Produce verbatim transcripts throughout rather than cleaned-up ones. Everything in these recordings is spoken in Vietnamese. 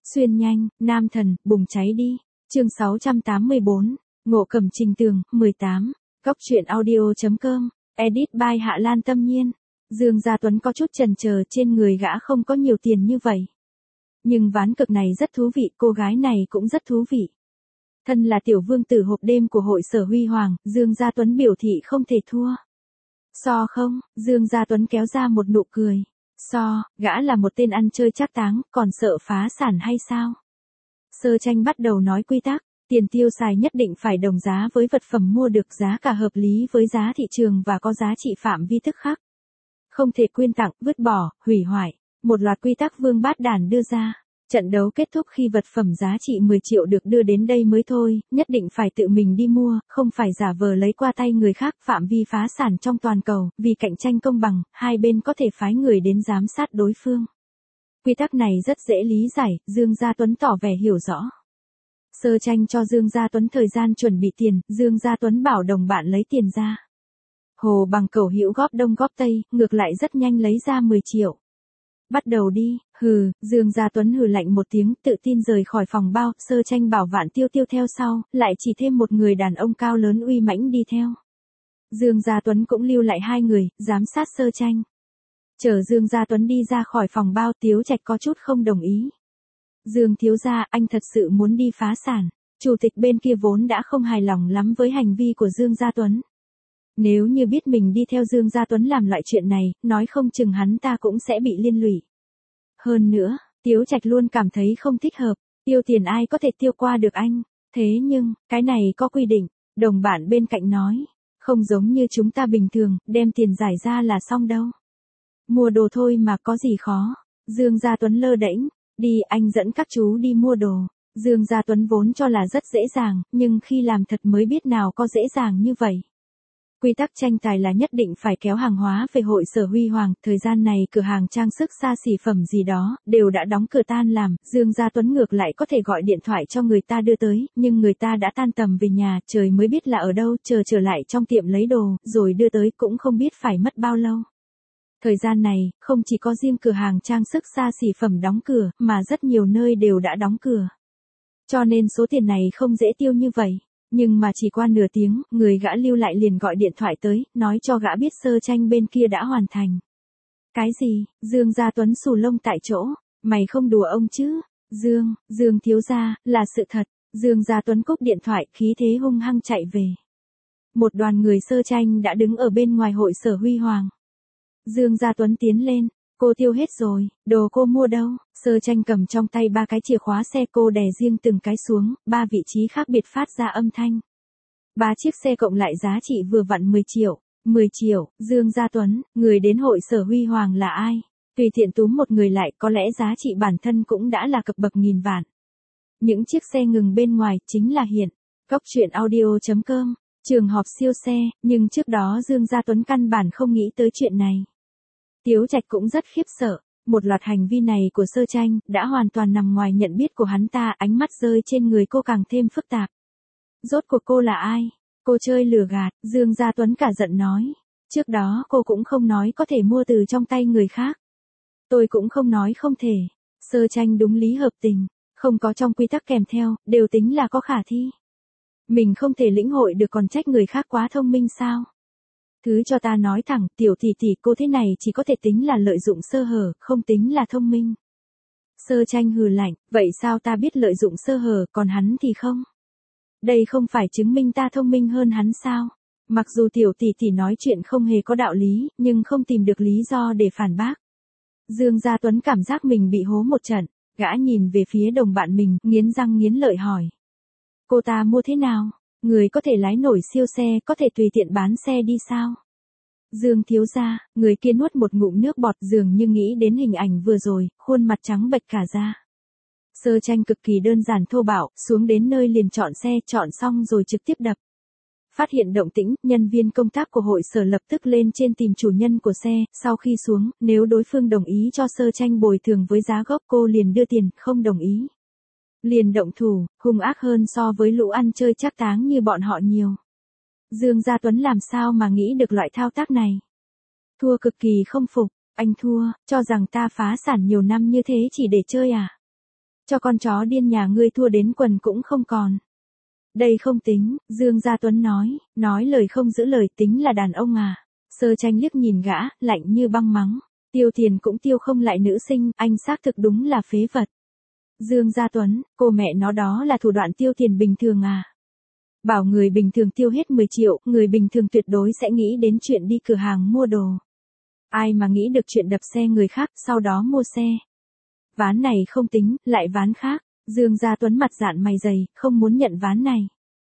Xuyên nhanh, nam thần, bùng cháy đi. Chương sáu trăm tám mươi bốn, Ngộ Cẩm Trình Tường, mười tám. Góc truyện audio.com, edit by Hạ Lan Tâm Nhiên. Dương Gia Tuấn có chút chần chờ, trên người gã không có nhiều tiền như vậy. Nhưng ván cực này rất thú vị, cô gái này cũng rất thú vị. Thân là tiểu vương tử hộp đêm của hội sở Huy Hoàng, Dương Gia Tuấn biểu thị không thể thua. So không, Dương Gia Tuấn kéo ra một nụ cười. So, gã là một tên ăn chơi trác táng, còn sợ phá sản hay sao? Sơ Tranh bắt đầu nói quy tắc, tiền tiêu xài nhất định phải đồng giá với vật phẩm mua được, giá cả hợp lý với giá thị trường và có giá trị phạm vi tức khắc. Không thể quyên tặng, vứt bỏ, hủy hoại. Một loạt quy tắc Vương Bát Đàn đưa ra. Trận đấu kết thúc khi vật phẩm giá trị mười triệu được đưa đến đây mới thôi, nhất định phải tự mình đi mua, không phải giả vờ lấy qua tay người khác, phạm vi phá sản trong toàn cầu, vì cạnh tranh công bằng, hai bên có thể phái người đến giám sát đối phương. Quy tắc này rất dễ lý giải, Dương Gia Tuấn tỏ vẻ hiểu rõ. Sơ Tranh cho Dương Gia Tuấn thời gian chuẩn bị tiền, Dương Gia Tuấn bảo đồng bạn lấy tiền ra. Hồ Bằng Cẩu hữu góp đông góp tây, ngược lại rất nhanh lấy ra mười triệu. Bắt đầu đi, hừ, Dương Gia Tuấn hừ lạnh một tiếng, tự tin rời khỏi phòng bao, Sơ Tranh bảo Vạn Tiêu Tiêu theo sau, lại chỉ thêm một người đàn ông cao lớn uy mãnh đi theo. Dương Gia Tuấn cũng lưu lại hai người, giám sát Sơ Tranh. Chờ Dương Gia Tuấn đi ra khỏi phòng bao, Tiếu Trạch có chút không đồng ý. Dương thiếu gia, anh thật sự muốn đi phá sản. Chủ tịch bên kia vốn đã không hài lòng lắm với hành vi của Dương Gia Tuấn. Nếu như biết mình đi theo Dương Gia Tuấn làm loại chuyện này, nói không chừng hắn ta cũng sẽ bị liên lụy. Hơn nữa, Tiếu Trạch luôn cảm thấy không thích hợp, tiêu tiền ai có thể tiêu qua được anh. Thế nhưng, cái này có quy định, đồng bạn bên cạnh nói, không giống như chúng ta bình thường, đem tiền giải ra là xong đâu. Mua đồ thôi mà có gì khó. Dương Gia Tuấn lơ đễnh, đi anh dẫn các chú đi mua đồ. Dương Gia Tuấn vốn cho là rất dễ dàng, nhưng khi làm thật mới biết nào có dễ dàng như vậy. Quy tắc tranh tài là nhất định phải kéo hàng hóa về hội sở Huy Hoàng, thời gian này cửa hàng trang sức xa xỉ phẩm gì đó, đều đã đóng cửa tan làm, Dương Gia Tuấn ngược lại có thể gọi điện thoại cho người ta đưa tới, nhưng người ta đã tan tầm về nhà, trời mới biết là ở đâu, chờ trở lại trong tiệm lấy đồ, rồi đưa tới cũng không biết phải mất bao lâu. Thời gian này, không chỉ có riêng cửa hàng trang sức xa xỉ phẩm đóng cửa, mà rất nhiều nơi đều đã đóng cửa. Cho nên số tiền này không dễ tiêu như vậy. Nhưng mà chỉ qua nửa tiếng, người gã lưu lại liền gọi điện thoại tới, nói cho gã biết Sơ Tranh bên kia đã hoàn thành. Cái gì? Dương Gia Tuấn xù lông tại chỗ. Mày không đùa ông chứ? Dương, Dương thiếu gia, là sự thật. Dương Gia Tuấn cúp điện thoại, khí thế hung hăng chạy về. Một đoàn người Sơ Tranh đã đứng ở bên ngoài hội sở Huy Hoàng. Dương Gia Tuấn tiến lên. Cô tiêu hết rồi, đồ cô mua đâu? Sơ Tranh cầm trong tay ba cái chìa khóa xe, cô đè riêng từng cái xuống, ba vị trí khác biệt phát ra âm thanh. Ba chiếc xe cộng lại giá trị vừa vặn mười triệu. mười triệu, Dương Gia Tuấn, người đến hội sở Huy Hoàng là ai? Tùy tiện túm một người lại, có lẽ giá trị bản thân cũng đã là cấp bậc nghìn vạn. Những chiếc xe ngừng bên ngoài chính là hiện. Góc truyện audio.com, trường họp siêu xe, nhưng trước đó Dương Gia Tuấn căn bản không nghĩ tới chuyện này. Tiếu Trạch cũng rất khiếp sợ, một loạt hành vi này của Sơ Tranh đã hoàn toàn nằm ngoài nhận biết của hắn ta, ánh mắt rơi trên người cô càng thêm phức tạp. Rốt cuộc cô là ai? Cô chơi lừa gạt, Dương Gia Tuấn cả giận nói. Trước đó cô cũng không nói có thể mua từ trong tay người khác. Tôi cũng không nói không thể. Sơ Tranh đúng lý hợp tình, không có trong quy tắc kèm theo, đều tính là có khả thi. Mình không thể lĩnh hội được còn trách người khác quá thông minh sao? Thứ cho ta nói thẳng, tiểu tỷ tỷ cô thế này chỉ có thể tính là lợi dụng sơ hở, không tính là thông minh. Sơ Tranh hừ lạnh, vậy sao ta biết lợi dụng sơ hở, còn hắn thì không? Đây không phải chứng minh ta thông minh hơn hắn sao? Mặc dù tiểu tỷ tỷ nói chuyện không hề có đạo lý, nhưng không tìm được lý do để phản bác. Dương Gia Tuấn cảm giác mình bị hố một trận, gã nhìn về phía đồng bạn mình, nghiến răng nghiến lợi hỏi. Cô ta mua thế nào? Người có thể lái nổi siêu xe, có thể tùy tiện bán xe đi sao? Dương thiếu gia, người kia nuốt một ngụm nước bọt, dường như nghĩ đến hình ảnh vừa rồi, khuôn mặt trắng bệch cả ra. Sơ Tranh cực kỳ đơn giản thô bạo, xuống đến nơi liền chọn xe, chọn xong rồi trực tiếp đập. Phát hiện động tĩnh, nhân viên công tác của hội sở lập tức lên trên tìm chủ nhân của xe, sau khi xuống, nếu đối phương đồng ý cho Sơ Tranh bồi thường với giá gốc, cô liền đưa tiền, không đồng ý. Liền động thủ, hung ác hơn so với lũ ăn chơi trác táng như bọn họ nhiều. Dương Gia Tuấn làm sao mà nghĩ được loại thao tác này? Thua cực kỳ không phục, anh thua, cho rằng ta phá sản nhiều năm như thế chỉ để chơi à? Cho con chó điên nhà ngươi thua đến quần cũng không còn. Đây không tính, Dương Gia Tuấn nói, nói lời không giữ lời tính là đàn ông à. Sơ Tranh liếc nhìn gã, lạnh như băng mắng. Tiêu Thiền cũng tiêu không lại nữ sinh, anh xác thực đúng là phế vật. Dương Gia Tuấn, cô mẹ nó đó là thủ đoạn tiêu tiền bình thường à. Bảo người bình thường tiêu hết mười triệu, người bình thường tuyệt đối sẽ nghĩ đến chuyện đi cửa hàng mua đồ. Ai mà nghĩ được chuyện đập xe người khác, sau đó mua xe. Ván này không tính, lại ván khác. Dương Gia Tuấn mặt dạn mày dày, không muốn nhận ván này.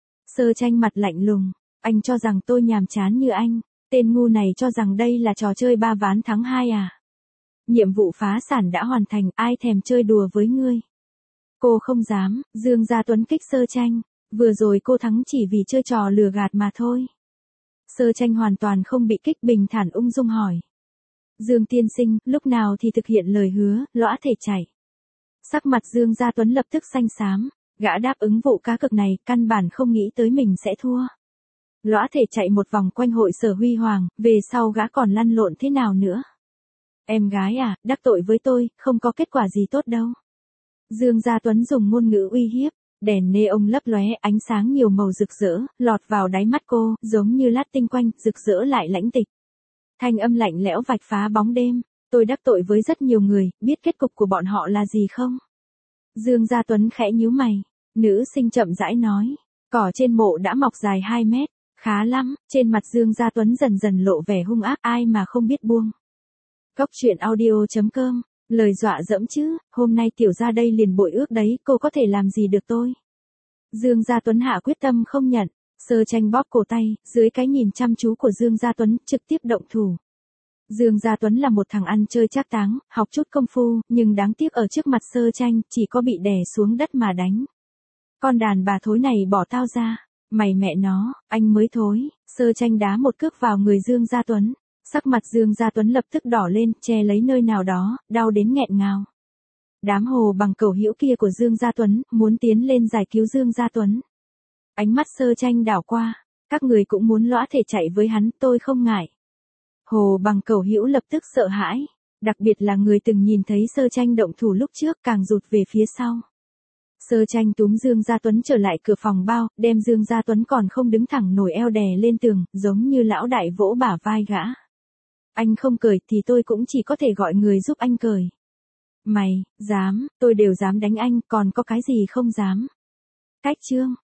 Sơ Tranh mặt lạnh lùng, anh cho rằng tôi nhàm chán như anh, tên ngu này cho rằng đây là trò chơi ba ván thắng hai à. Nhiệm vụ phá sản đã hoàn thành, ai thèm chơi đùa với ngươi. Cô không dám, Dương Gia Tuấn kích Sơ Tranh, vừa rồi cô thắng chỉ vì chơi trò lừa gạt mà thôi. Sơ Tranh hoàn toàn không bị kích, bình thản ung dung hỏi. Dương tiên sinh, lúc nào thì thực hiện lời hứa, lõa thể chạy. Sắc mặt Dương Gia Tuấn lập tức xanh xám, gã đáp ứng vụ cá cược này, căn bản không nghĩ tới mình sẽ thua. Lõa thể chạy một vòng quanh hội sở Huy Hoàng, về sau gã còn lăn lộn thế nào nữa. Em gái à, đắc tội với tôi, không có kết quả gì tốt đâu. Dương Gia Tuấn dùng ngôn ngữ uy hiếp, đèn neon lấp lóe, ánh sáng nhiều màu rực rỡ, lọt vào đáy mắt cô, giống như lát tinh quanh, rực rỡ lại lãnh tịch. Thanh âm lạnh lẽo vạch phá bóng đêm, tôi đắc tội với rất nhiều người, biết kết cục của bọn họ là gì không? Dương Gia Tuấn khẽ nhíu mày, nữ sinh chậm rãi nói, cỏ trên mộ đã mọc dài hai mét, khá lắm, trên mặt Dương Gia Tuấn dần dần lộ vẻ hung ác, ai mà không biết buông. Góc truyện audio chấm com, lời dọa dẫm chứ, hôm nay tiểu ra đây liền bội ước đấy, cô có thể làm gì được tôi? Dương Gia Tuấn hạ quyết tâm không nhận, Sơ Tranh bóp cổ tay, dưới cái nhìn chăm chú của Dương Gia Tuấn, trực tiếp động thủ. Dương Gia Tuấn là một thằng ăn chơi trác táng, học chút công phu, nhưng đáng tiếc ở trước mặt Sơ Tranh, chỉ có bị đè xuống đất mà đánh. Con đàn bà thối này bỏ tao ra, mày mẹ nó, anh mới thối, Sơ Tranh đá một cước vào người Dương Gia Tuấn. Sắc mặt Dương Gia Tuấn lập tức đỏ lên, che lấy nơi nào đó, đau đến nghẹn ngào. Đám hồ bằng cẩu hữu kia của Dương Gia Tuấn, muốn tiến lên giải cứu Dương Gia Tuấn. Ánh mắt Sơ Tranh đảo qua, các người cũng muốn lõa thể chạy với hắn, tôi không ngại. Hồ bằng cẩu hữu lập tức sợ hãi, đặc biệt là người từng nhìn thấy Sơ Tranh động thủ lúc trước càng rụt về phía sau. Sơ Tranh túm Dương Gia Tuấn trở lại cửa phòng bao, đem Dương Gia Tuấn còn không đứng thẳng nổi eo đè lên tường, giống như lão đại vỗ bả vai gã. Anh không cười thì tôi cũng chỉ có thể gọi người giúp anh cười. Mày, dám, tôi đều dám đánh anh, còn có cái gì không dám. Cách chương.